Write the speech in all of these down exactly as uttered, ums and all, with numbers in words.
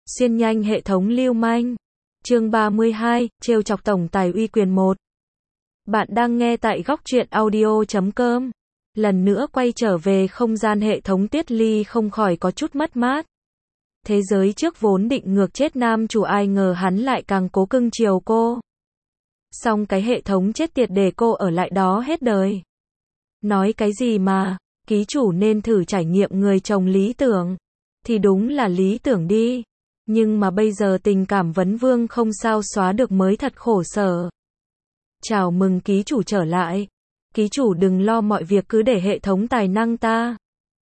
Xuyên nhanh hệ thống lưu manh. Chương ba mươi hai, trêu chọc tổng tài uy quyền một. Bạn đang nghe tại góc truyện audio chấm com. Lần nữa quay trở về không gian hệ thống, Tuyết Ly không khỏi có chút mất mát. Thế giới trước vốn định ngược chết nam chủ, ai ngờ hắn lại càng cố cưng chiều cô. Xong cái hệ thống chết tiệt để cô ở lại đó hết đời. Nói cái gì mà, ký chủ nên thử trải nghiệm người chồng lý tưởng. Thì đúng là lý tưởng đi. Nhưng mà bây giờ tình cảm vấn vương không sao xóa được mới thật khổ sở. Chào mừng ký chủ trở lại. Ký chủ đừng lo, mọi việc cứ để hệ thống tài năng ta.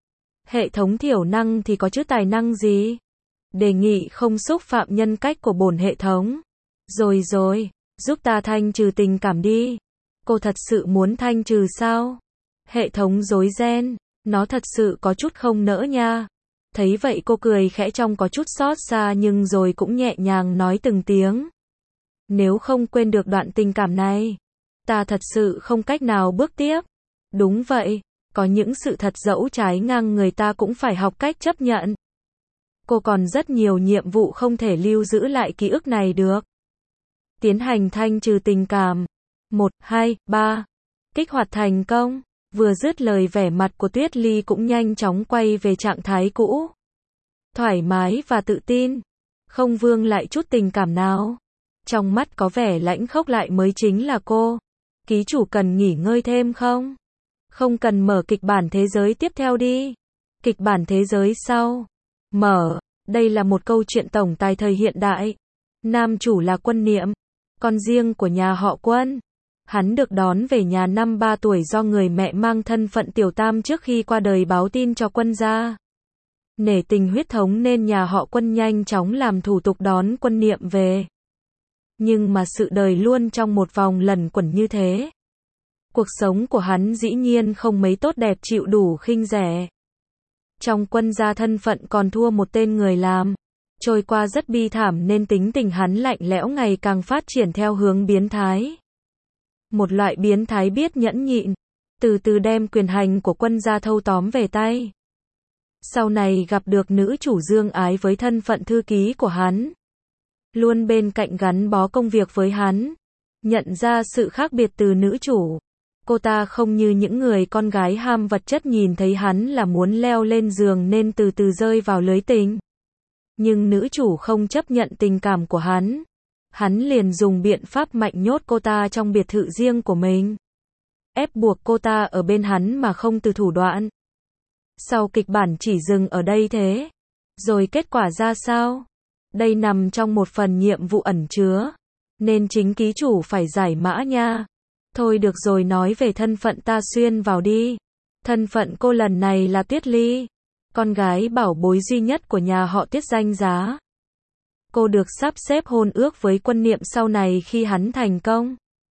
Hệ thống thiểu năng thì có chứ tài năng gì? Đề nghị không xúc phạm nhân cách của bổn hệ thống. Rồi rồi, giúp ta thanh trừ tình cảm đi. Cô thật sự muốn thanh trừ sao? Hệ thống rối ren, nó thật sự có chút không nỡ nha. Thấy vậy cô cười khẽ trong có chút xót xa, nhưng rồi cũng nhẹ nhàng nói từng tiếng. Nếu không quên được đoạn tình cảm này, ta thật sự không cách nào bước tiếp. Đúng vậy, có những sự thật dẫu trái ngang người ta cũng phải học cách chấp nhận. Cô còn rất nhiều nhiệm vụ không thể lưu giữ lại ký ức này được. Tiến hành thanh trừ tình cảm. một, hai, ba. Kích hoạt thành công. Vừa dứt lời, vẻ mặt của Tuyết Ly cũng nhanh chóng quay về trạng thái cũ. Thoải mái và tự tin. Không vương lại chút tình cảm nào. Trong mắt có vẻ lãnh khốc lại mới chính là cô. Ký chủ cần nghỉ ngơi thêm không? Không cần, mở kịch bản thế giới tiếp theo đi. Kịch bản thế giới sau. Mở. Đây là một câu chuyện tổng tài thời hiện đại. Nam chủ là Quân Niệm, con riêng của nhà họ Quân. Hắn được đón về nhà năm ba tuổi do người mẹ mang thân phận tiểu tam trước khi qua đời báo tin cho Quân gia. Nể tình huyết thống nên nhà họ Quân nhanh chóng làm thủ tục đón Quân Niệm về. Nhưng mà sự đời luôn trong một vòng lẩn quẩn như thế. Cuộc sống của hắn dĩ nhiên không mấy tốt đẹp, chịu đủ khinh rẻ. Trong Quân gia thân phận còn thua một tên người làm. Trôi qua rất bi thảm nên tính tình hắn lạnh lẽo ngày càng phát triển theo hướng biến thái. Một loại biến thái biết nhẫn nhịn, từ từ đem quyền hành của Quân gia thâu tóm về tay. Sau này gặp được nữ chủ Dương Ái với thân phận thư ký của hắn. Luôn bên cạnh gắn bó công việc với hắn. Nhận ra sự khác biệt từ nữ chủ. Cô ta không như những người con gái ham vật chất nhìn thấy hắn là muốn leo lên giường nên từ từ rơi vào lưới tình. Nhưng nữ chủ không chấp nhận tình cảm của hắn. Hắn liền dùng biện pháp mạnh nhốt cô ta trong biệt thự riêng của mình. Ép buộc cô ta ở bên hắn mà không từ thủ đoạn. Sau kịch bản chỉ dừng ở đây thế. Rồi kết quả ra sao? Đây nằm trong một phần nhiệm vụ ẩn chứa. Nên chính ký chủ phải giải mã nha. Thôi được rồi, nói về thân phận ta xuyên vào đi. Thân phận cô lần này là Tuyết Ly. Con gái bảo bối duy nhất của nhà họ Tuyết danh giá. Cô được sắp xếp hôn ước với Quân Niệm sau này khi hắn thành công.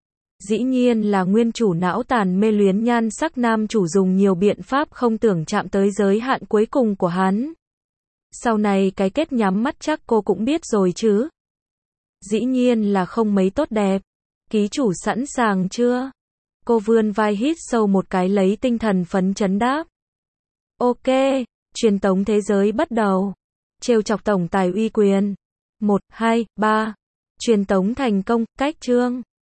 Dĩ nhiên là nguyên chủ não tàn mê luyến nhan sắc nam chủ dùng nhiều biện pháp không tưởng chạm tới giới hạn cuối cùng của hắn. Sau này cái kết nhắm mắt chắc cô cũng biết rồi chứ. Dĩ nhiên là không mấy tốt đẹp. Ký chủ sẵn sàng chưa? Cô vươn vai hít sâu một cái lấy tinh thần phấn chấn đáp. Ok, truyền tống thế giới bắt đầu. Trêu chọc tổng tài uy quyền. một, hai, ba. Truyền tống thành công, cách chương.